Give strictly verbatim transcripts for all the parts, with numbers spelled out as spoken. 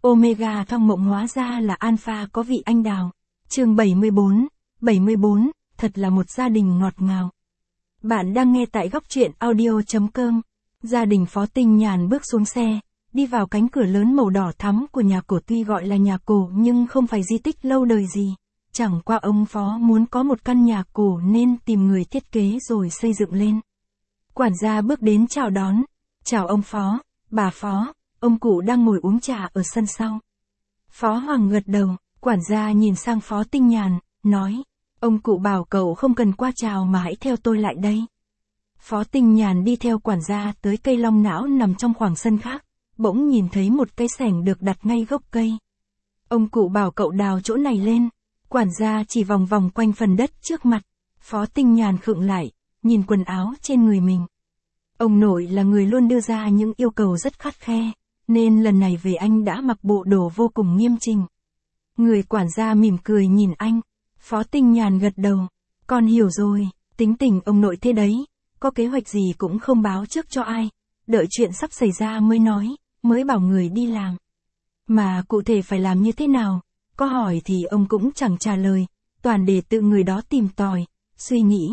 Omega trong mộng hóa ra là Alpha có vị anh đào. Chương bảy mươi bốn, bảy mươi bốn, thật là một gia đình ngọt ngào. Bạn đang nghe tại góc truyện audio chấm com. Gia đình Phó Tinh Nhàn bước xuống xe, đi vào cánh cửa lớn màu đỏ thắm của nhà cổ, tuy gọi là nhà cổ nhưng không phải di tích lâu đời gì. Chẳng qua ông Phó muốn có một căn nhà cổ nên tìm người thiết kế rồi xây dựng lên. Quản gia bước đến chào đón. Chào ông Phó, bà Phó, ông cụ đang ngồi uống trà ở sân sau. Phó Hoàng gật đầu, quản gia nhìn sang Phó Tinh Nhàn, nói, ông cụ bảo cậu không cần qua chào mà hãy theo tôi lại đây. Phó Tinh Nhàn đi theo quản gia tới cây long não nằm trong khoảng sân khác, bỗng nhìn thấy một cây sẻng được đặt ngay gốc cây. Ông cụ bảo cậu đào chỗ này lên, quản gia chỉ vòng vòng quanh phần đất trước mặt. Phó Tinh Nhàn khựng lại, nhìn quần áo trên người mình. Ông nội là người luôn đưa ra những yêu cầu rất khắt khe, nên lần này về anh đã mặc bộ đồ vô cùng nghiêm chỉnh. Người quản gia mỉm cười nhìn anh. Phó Tinh Nhàn gật đầu, con hiểu rồi, tính tình ông nội thế đấy, có kế hoạch gì cũng không báo trước cho ai, đợi chuyện sắp xảy ra mới nói, mới bảo người đi làm. Mà cụ thể phải làm như thế nào, có hỏi thì ông cũng chẳng trả lời, toàn để tự người đó tìm tòi, suy nghĩ.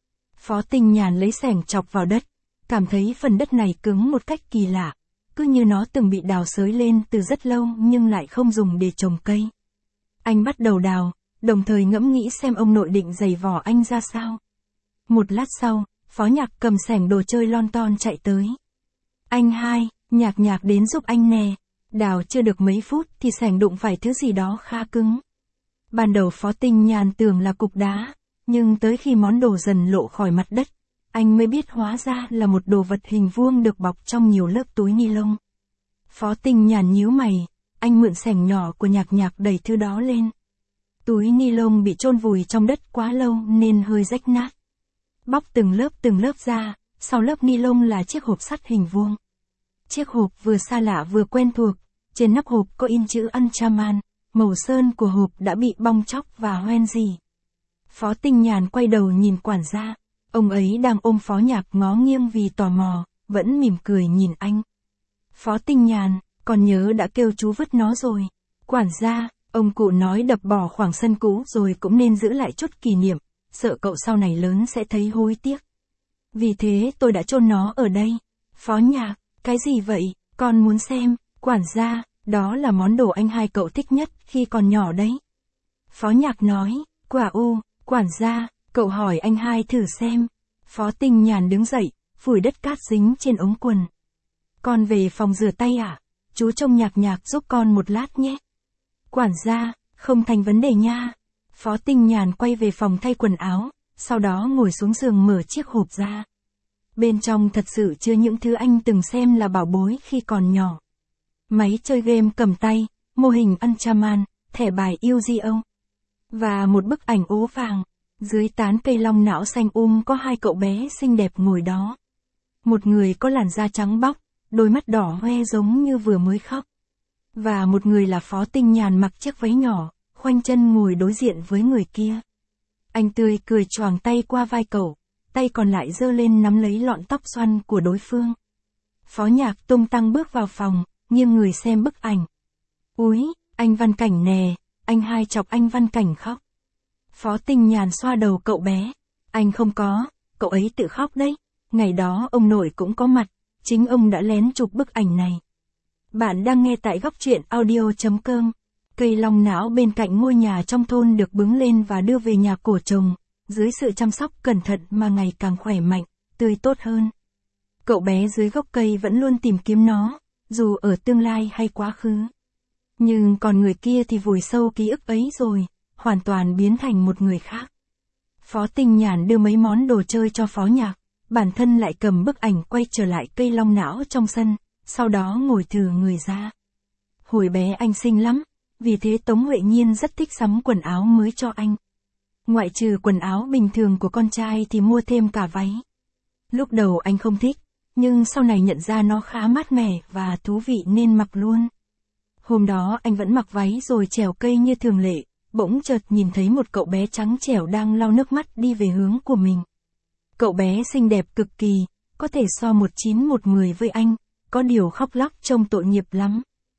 Phó Tinh Nhàn lấy xẻng chọc vào đất, cảm thấy phần đất này cứng một cách kỳ lạ, cứ như nó từng bị đào xới lên từ rất lâu nhưng lại không dùng để trồng cây. Anh bắt đầu đào, đồng thời ngẫm nghĩ xem ông nội định giày vò anh ra sao. Một lát sau, Phó Nhạc cầm xẻng đồ chơi lon ton chạy tới. Anh hai, Nhạc Nhạc đến giúp anh nè. Đào chưa được mấy phút thì xẻng đụng phải thứ gì đó khá cứng. Ban đầu Phó Tinh Nhàn tưởng là cục đá, nhưng tới khi món đồ dần lộ khỏi mặt đất, anh mới biết hóa ra là một đồ vật hình vuông được bọc trong nhiều lớp túi ni lông. Phó Tinh Nhàn nhíu mày, anh mượn xẻng nhỏ của Nhạc Nhạc đẩy thứ đó lên. Túi ni lông bị chôn vùi trong đất quá lâu nên hơi rách nát. Bóc từng lớp từng lớp ra, sau lớp ni lông là chiếc hộp sắt hình vuông. Chiếc hộp vừa xa lạ vừa quen thuộc, trên nắp hộp có in chữ Anchaman, màu sơn của hộp đã bị bong tróc và hoen rỉ. Phó Tinh Nhàn quay đầu nhìn quản gia, ông ấy đang ôm Phó Nhạc ngó nghiêng vì tò mò, vẫn mỉm cười nhìn anh. Phó Tinh Nhàn, còn nhớ đã kêu chú vứt nó rồi. Quản gia, ông cụ nói đập bỏ khoảng sân cũ rồi cũng nên giữ lại chút kỷ niệm, sợ cậu sau này lớn sẽ thấy hối tiếc. Vì thế tôi đã chôn nó ở đây. Phó Nhạc, cái gì vậy, con muốn xem. Quản gia, đó là món đồ anh hai cậu thích nhất khi còn nhỏ đấy. Phó Nhạc nói, quả u, quản gia, cậu hỏi anh hai thử xem. Phó Tinh Nhàn đứng dậy, phủi đất cát dính trên ống quần. Con về phòng rửa tay à? Chú trông Nhạc Nhạc giúp con một lát nhé. Quản gia, không thành vấn đề nha. Phó Tinh Nhàn quay về phòng thay quần áo, sau đó ngồi xuống giường mở chiếc hộp ra. Bên trong thật sự chứa những thứ anh từng xem là bảo bối khi còn nhỏ. Máy chơi game cầm tay, mô hình Anchaman, thẻ bài Yu-Gi-Oh! Và một bức ảnh ố vàng. Dưới tán cây long não xanh um có hai cậu bé xinh đẹp ngồi đó. Một người có làn da trắng bóc, đôi mắt đỏ hoe giống như vừa mới khóc. Và một người là Phó Tinh Nhàn mặc chiếc váy nhỏ, khoanh chân ngồi đối diện với người kia. Anh tươi cười choàng tay qua vai cậu, tay còn lại giơ lên nắm lấy lọn tóc xoăn của đối phương. Phó Nhạc tung tăng bước vào phòng, nghiêng người xem bức ảnh. Úi, anh Văn Cảnh nè, anh hai chọc anh Văn Cảnh khóc. Phó Tinh Nhàn xoa đầu cậu bé. Anh không có, cậu ấy tự khóc đấy. Ngày đó ông nội cũng có mặt, chính ông đã lén chụp bức ảnh này. Bạn đang nghe tại góc truyện audio chấm com. Cây long não bên cạnh ngôi nhà trong thôn được bứng lên và đưa về nhà cổ trồng, dưới sự chăm sóc cẩn thận mà ngày càng khỏe mạnh, tươi tốt hơn. Cậu bé dưới gốc cây vẫn luôn tìm kiếm nó, dù ở tương lai hay quá khứ. Nhưng còn người kia thì vùi sâu ký ức ấy rồi, hoàn toàn biến thành một người khác. Phó Tinh Nhàn đưa mấy món đồ chơi cho Phó Nhạc, bản thân lại cầm bức ảnh quay trở lại cây long não trong sân, sau đó ngồi thử người ra. Hồi bé anh xinh lắm, vì thế Tống Huệ Nhiên rất thích sắm quần áo mới cho anh. Ngoại trừ quần áo bình thường của con trai thì mua thêm cả váy. Lúc đầu anh không thích, nhưng sau này nhận ra nó khá mát mẻ và thú vị nên mặc luôn. Hôm đó anh vẫn mặc váy rồi trèo cây như thường lệ, bỗng chợt nhìn thấy một cậu bé trắng trẻo đang lau nước mắt đi về hướng của mình. Cậu bé xinh đẹp cực kỳ, có thể so một chín một mười với anh, có điều khóc lóc trông tội nghiệp lắm.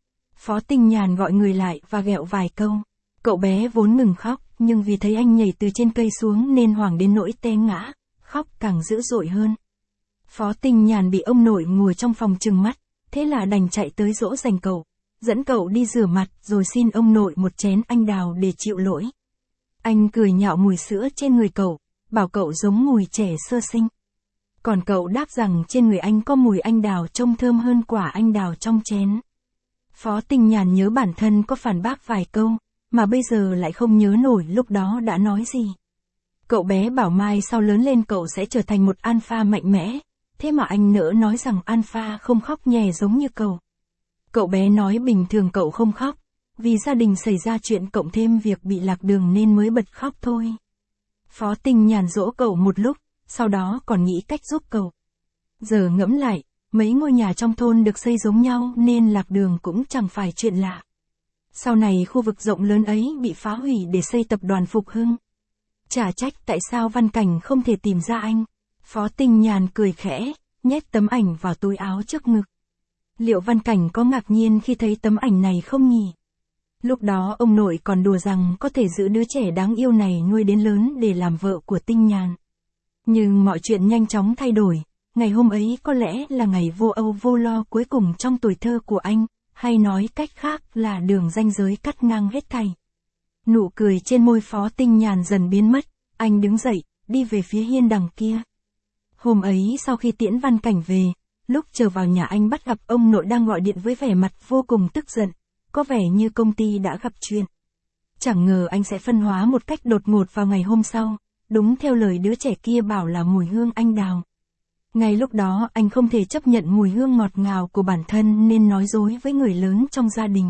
Phó Tinh Nhàn gọi người lại và ghẹo vài câu. Cậu bé vốn ngừng khóc, nhưng vì thấy anh nhảy từ trên cây xuống nên hoảng đến nỗi té ngã, khóc càng dữ dội hơn. Phó Tinh Nhàn bị ông nội ngồi trong phòng trừng mắt, thế là đành chạy tới dỗ dành cậu, dẫn cậu đi rửa mặt rồi xin ông nội một chén anh đào để chịu lỗi. Anh cười nhạo mùi sữa trên người cậu, bảo cậu giống mùi trẻ sơ sinh. Còn cậu đáp rằng trên người anh có mùi anh đào trông thơm hơn quả anh đào trong chén. Phó Tinh Nhàn nhớ bản thân có phản bác vài câu, mà bây giờ lại không nhớ nổi lúc đó đã nói gì. Cậu bé bảo mai sau lớn lên cậu sẽ trở thành một alpha mạnh mẽ, thế mà anh nỡ nói rằng alpha không khóc nhè giống như cậu. Cậu bé nói bình thường cậu không khóc, vì gia đình xảy ra chuyện cộng thêm việc bị lạc đường nên mới bật khóc thôi. Phó Tinh Nhàn dỗ cậu một lúc, sau đó còn nghĩ cách giúp cậu. Giờ ngẫm lại, mấy ngôi nhà trong thôn được xây giống nhau nên lạc đường cũng chẳng phải chuyện lạ. Sau này khu vực rộng lớn ấy bị phá hủy để xây tập đoàn Phục Hưng. Chả trách tại sao Văn Cảnh không thể tìm ra anh. Phó Tinh Nhàn cười khẽ, nhét tấm ảnh vào túi áo trước ngực. Liệu Văn Cảnh có ngạc nhiên khi thấy tấm ảnh này không nhỉ? Lúc đó ông nội còn đùa rằng có thể giữ đứa trẻ đáng yêu này nuôi đến lớn để làm vợ của Tinh Nhàn. Nhưng mọi chuyện nhanh chóng thay đổi, ngày hôm ấy có lẽ là ngày vô âu vô lo cuối cùng trong tuổi thơ của anh, hay nói cách khác là đường ranh giới cắt ngang hết thảy. Nụ cười trên môi Phó Tinh Nhàn dần biến mất, anh đứng dậy, đi về phía hiên đằng kia. Hôm ấy sau khi tiễn Văn Cảnh về, lúc trở vào nhà anh bắt gặp ông nội đang gọi điện với vẻ mặt vô cùng tức giận, có vẻ như công ty đã gặp chuyện. Chẳng ngờ anh sẽ phân hóa một cách đột ngột vào ngày hôm sau, đúng theo lời đứa trẻ kia bảo là mùi hương anh đào. Ngay lúc đó anh không thể chấp nhận mùi hương ngọt ngào của bản thân nên nói dối với người lớn trong gia đình.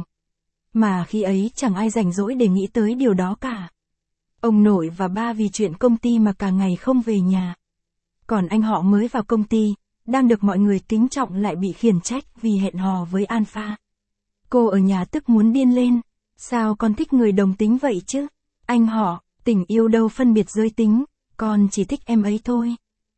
Mà khi ấy chẳng ai rảnh rỗi để nghĩ tới điều đó cả. Ông nội và ba vì chuyện công ty mà cả ngày không về nhà. Còn anh họ mới vào công ty, đang được mọi người kính trọng lại bị khiển trách vì hẹn hò với Alpha. Cô ở nhà tức muốn điên lên. Sao con thích người đồng tính vậy chứ? Anh họ, tình yêu đâu phân biệt giới tính, con chỉ thích em ấy thôi.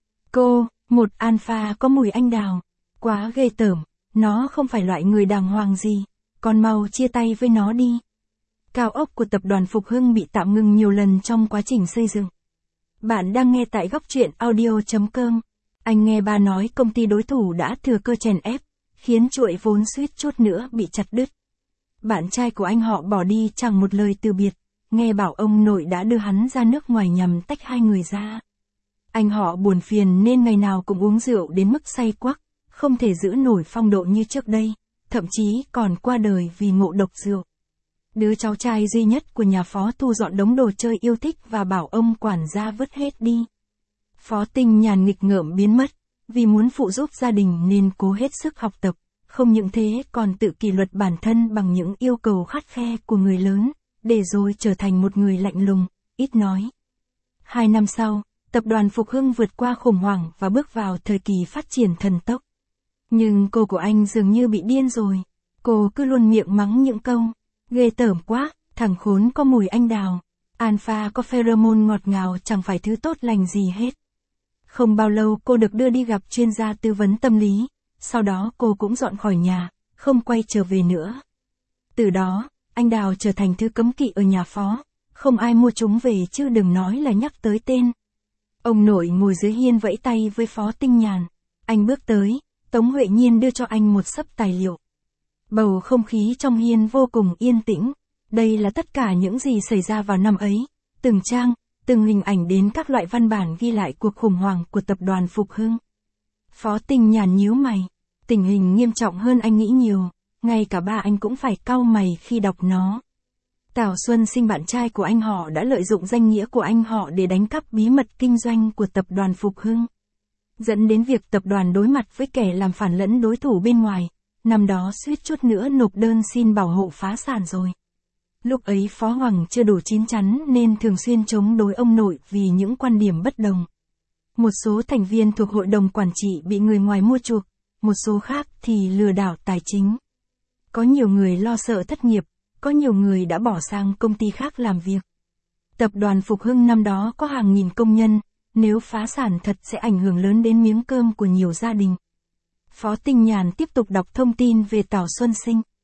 Cô, một alpha có mùi anh đào. Quá ghê tởm, nó không phải loại người đàng hoàng gì. Con mau chia tay với nó đi. Cao ốc của tập đoàn Phục Hưng bị tạm ngừng nhiều lần trong quá trình xây dựng. Bạn đang nghe tại góc truyện audio chấm com. Anh nghe ba nói công ty đối thủ đã thừa cơ chèn ép, khiến chuỗi vốn suýt chút nữa bị chặt đứt. Bạn trai của anh họ bỏ đi chẳng một lời từ biệt, nghe bảo ông nội đã đưa hắn ra nước ngoài nhằm tách hai người ra. Anh họ buồn phiền nên ngày nào cũng uống rượu đến mức say quắc, không thể giữ nổi phong độ như trước đây, thậm chí còn qua đời vì ngộ độc rượu. Đứa cháu trai duy nhất của nhà Phó thu dọn đống đồ chơi yêu thích và bảo ông quản gia vứt hết đi. Phó Tinh Nhàn nghịch ngợm biến mất, vì muốn phụ giúp gia đình nên cố hết sức học tập, không những thế còn tự kỷ luật bản thân bằng những yêu cầu khắt khe của người lớn, để rồi trở thành một người lạnh lùng, ít nói. Hai năm sau, tập đoàn Phục Hưng vượt qua khủng hoảng và bước vào thời kỳ phát triển thần tốc. Nhưng cô của anh dường như bị điên rồi, cô cứ luôn miệng mắng những câu, ghê tởm quá, thằng khốn có mùi anh đào, alpha có pheromone ngọt ngào chẳng phải thứ tốt lành gì hết. Không bao lâu cô được đưa đi gặp chuyên gia tư vấn tâm lý, sau đó cô cũng dọn khỏi nhà, không quay trở về nữa. Từ đó, anh đào trở thành thứ cấm kỵ ở nhà Phó, không ai mua chúng về chứ đừng nói là nhắc tới tên. Ông nội ngồi dưới hiên vẫy tay với Phó Tinh Nhàn, anh bước tới, Tống Huệ Nhiên đưa cho anh một xấp tài liệu. Bầu không khí trong hiên vô cùng yên tĩnh, đây là tất cả những gì xảy ra vào năm ấy, từng trang, từng hình ảnh đến các loại văn bản ghi lại cuộc khủng hoảng của tập đoàn Phục Hưng. Phó Tinh Nhàn nhíu mày, tình hình nghiêm trọng hơn anh nghĩ nhiều, ngay cả ba anh cũng phải cau mày khi đọc nó. Tào Xuân Sinh bạn trai của anh họ đã lợi dụng danh nghĩa của anh họ để đánh cắp bí mật kinh doanh của tập đoàn Phục Hưng, dẫn đến việc tập đoàn đối mặt với kẻ làm phản lẫn đối thủ bên ngoài, năm đó suýt chút nữa nộp đơn xin bảo hộ phá sản rồi. Lúc ấy Phó Hoàng chưa đủ chín chắn nên thường xuyên chống đối ông nội vì những quan điểm bất đồng. Một số thành viên thuộc hội đồng quản trị bị người ngoài mua chuộc, một số khác thì lừa đảo tài chính. Có nhiều người lo sợ thất nghiệp, có nhiều người đã bỏ sang công ty khác làm việc. Tập đoàn Phục Hưng năm đó có hàng nghìn công nhân, nếu phá sản thật sẽ ảnh hưởng lớn đến miếng cơm của nhiều gia đình. Phó Tinh Nhàn tiếp tục đọc thông tin về Tào Xuân Sinh.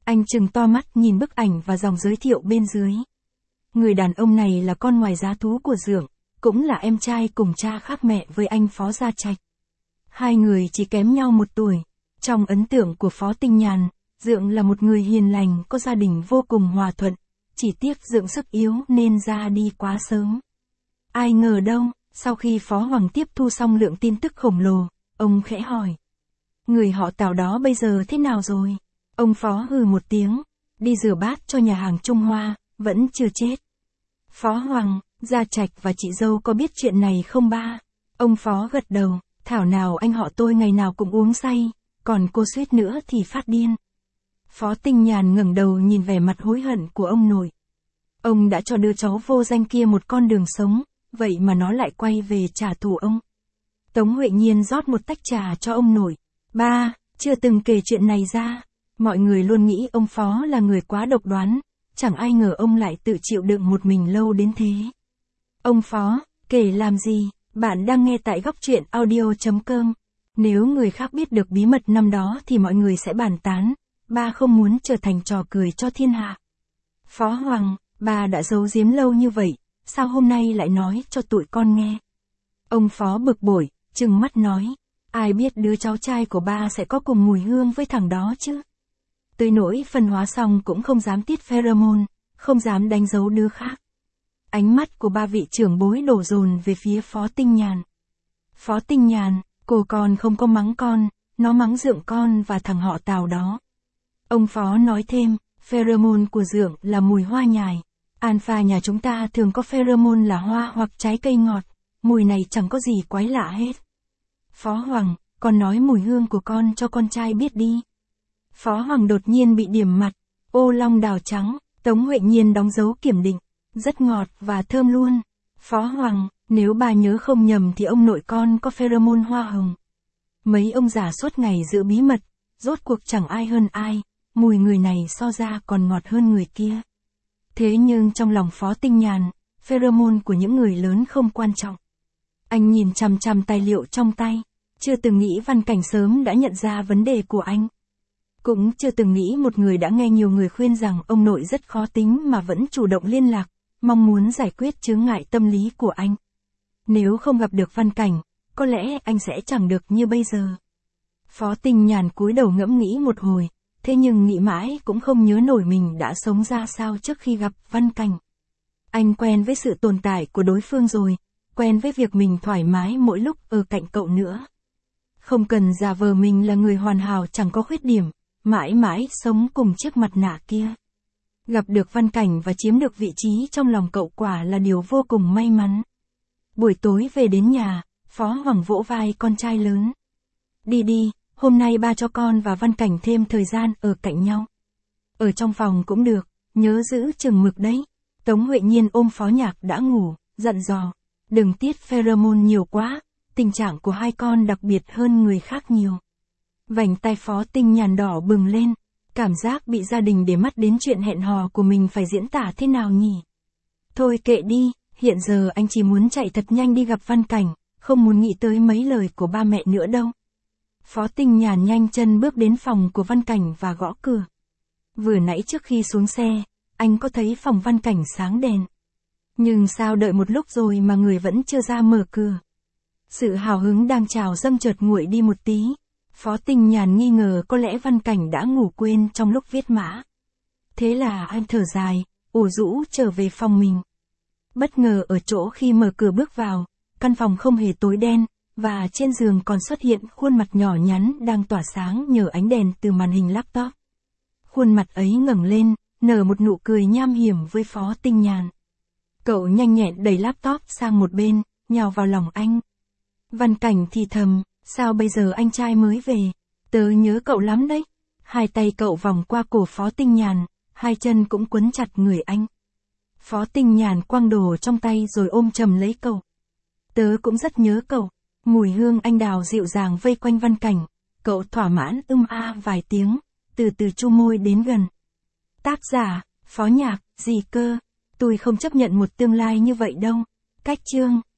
Anh trừng to mắt nhìn bức ảnh và dòng giới thiệu bên dưới. Người đàn ông này là con ngoài giá thú của Dượng, cũng là em trai cùng cha khác mẹ với anh Phó Gia Trạch. Hai người chỉ kém nhau một tuổi. Trong ấn tượng của Phó Tinh Nhàn, Dượng là một người hiền lành, có gia đình vô cùng hòa thuận, chỉ tiếc Dượng sức yếu nên ra đi quá sớm. Ai ngờ đâu, sau khi Phó Hoàng tiếp thu xong lượng tin tức khổng lồ, ông khẽ hỏi. Người họ Tào đó bây giờ thế nào rồi? Ông Phó hừ một tiếng, đi rửa bát cho nhà hàng Trung Hoa, vẫn chưa chết. Phó Hoàng, Gia Trạch và chị dâu có biết chuyện này không ba? Ông Phó gật đầu, thảo nào anh họ tôi ngày nào cũng uống say, còn cô suýt nữa thì phát điên. Phó Tinh Nhàn ngẩng đầu nhìn vẻ mặt hối hận của ông nội. Ông đã cho đứa cháu vô danh kia một con đường sống, vậy mà nó lại quay về trả thù ông. Tống Huệ Nhiên rót một tách trà cho ông nội. Ba, chưa từng kể chuyện này ra. Mọi người luôn nghĩ ông Phó là người quá độc đoán, chẳng ai ngờ ông lại tự chịu đựng một mình lâu đến thế. Ông Phó, kể làm gì? Bạn đang nghe tại góc truyện audio chấm com. Nếu người khác biết được bí mật năm đó thì mọi người sẽ bàn tán. Ba không muốn trở thành trò cười cho thiên hạ. Phó Hoàng, ba đã giấu giếm lâu như vậy, sao hôm nay lại nói cho tụi con nghe? Ông Phó bực bội, trừng mắt nói. Ai biết đứa cháu trai của ba sẽ có cùng mùi hương với thằng đó chứ? Tới nỗi phân hóa xong cũng không dám tiết pheromone, không dám đánh dấu đứa khác. Ánh mắt của ba vị trưởng bối đổ dồn về phía Phó Tinh Nhàn. Phó Tinh Nhàn, cô con không có mắng con, nó mắng Dượng con và thằng họ Tào đó. Ông Phó nói thêm, pheromone của Dượng là mùi hoa nhài. Alpha nhà chúng ta thường có pheromone là hoa hoặc trái cây ngọt, mùi này chẳng có gì quái lạ hết. Phó Hoàng, con nói mùi hương của con cho con trai biết đi. Phó Hoàng đột nhiên bị điểm mặt, ô long đào trắng, Tống Huệ Nhiên đóng dấu kiểm định, rất ngọt và thơm luôn. Phó Hoàng, nếu bà nhớ không nhầm thì ông nội con có pheromone hoa hồng. Mấy ông già suốt ngày giữ bí mật, rốt cuộc chẳng ai hơn ai, mùi người này so ra còn ngọt hơn người kia. Thế nhưng trong lòng Phó Tinh Nhàn, pheromone của những người lớn không quan trọng. Anh nhìn chằm chằm tài liệu trong tay, chưa từng nghĩ Văn Cảnh sớm đã nhận ra vấn đề của anh. Cũng chưa từng nghĩ một người đã nghe nhiều người khuyên rằng ông nội rất khó tính mà vẫn chủ động liên lạc, mong muốn giải quyết chướng ngại tâm lý của anh. Nếu không gặp được Văn Cảnh, có lẽ anh sẽ chẳng được như bây giờ. Phó Tinh Nhàn cúi đầu ngẫm nghĩ một hồi, thế nhưng nghĩ mãi cũng không nhớ nổi mình đã sống ra sao trước khi gặp Văn Cảnh. Anh quen với sự tồn tại của đối phương rồi, quen với việc mình thoải mái mỗi lúc ở cạnh cậu nữa. Không cần giả vờ mình là người hoàn hảo chẳng có khuyết điểm, mãi mãi sống cùng chiếc mặt nạ kia. Gặp được Văn Cảnh và chiếm được vị trí trong lòng cậu quả là điều vô cùng may mắn. Buổi tối về đến nhà, Phó Hoàng vỗ vai con trai lớn. Đi đi, hôm nay ba cho con và Văn Cảnh thêm thời gian ở cạnh nhau. Ở trong phòng cũng được, nhớ giữ chừng mực đấy. Tống Huệ Nhiên ôm Phó Nhạc đã ngủ, dặn dò. Đừng tiết pheromone nhiều quá, tình trạng của hai con đặc biệt hơn người khác nhiều. Vành tai Phó Tinh Nhàn đỏ bừng lên, cảm giác bị gia đình để mắt đến chuyện hẹn hò của mình phải diễn tả thế nào nhỉ? Thôi kệ đi, hiện giờ anh chỉ muốn chạy thật nhanh đi gặp Văn Cảnh, không muốn nghĩ tới mấy lời của ba mẹ nữa đâu. Phó Tinh Nhàn nhanh chân bước đến phòng của Văn Cảnh và gõ cửa. Vừa nãy trước khi xuống xe, anh có thấy phòng Văn Cảnh sáng đèn. Nhưng sao đợi một lúc rồi mà người vẫn chưa ra mở cửa. Sự hào hứng đang trào dâng chợt nguội đi một tí. Phó Tinh Nhàn nghi ngờ có lẽ Văn Cảnh đã ngủ quên trong lúc viết mã. Thế là anh thở dài, ủ rũ trở về phòng mình. Bất ngờ ở chỗ khi mở cửa bước vào, căn phòng không hề tối đen, và trên giường còn xuất hiện khuôn mặt nhỏ nhắn đang tỏa sáng nhờ ánh đèn từ màn hình laptop. Khuôn mặt ấy ngẩng lên, nở một nụ cười nham hiểm với Phó Tinh Nhàn. Cậu nhanh nhẹn đẩy laptop sang một bên, nhào vào lòng anh. Văn Cảnh thì thầm, sao bây giờ anh trai mới về, tớ nhớ cậu lắm đấy. Hai tay cậu vòng qua cổ Phó Tinh Nhàn, hai chân cũng quấn chặt người anh. Phó Tinh Nhàn quăng đồ trong tay rồi ôm chầm lấy cậu. Tớ cũng rất nhớ cậu. Mùi hương anh đào dịu dàng vây quanh Văn Cảnh, cậu thỏa mãn ưm a vài tiếng, từ từ chu môi đến gần. Tác giả, Phó Nhạc, gì cơ, tôi không chấp nhận một tương lai như vậy đâu. Cách chương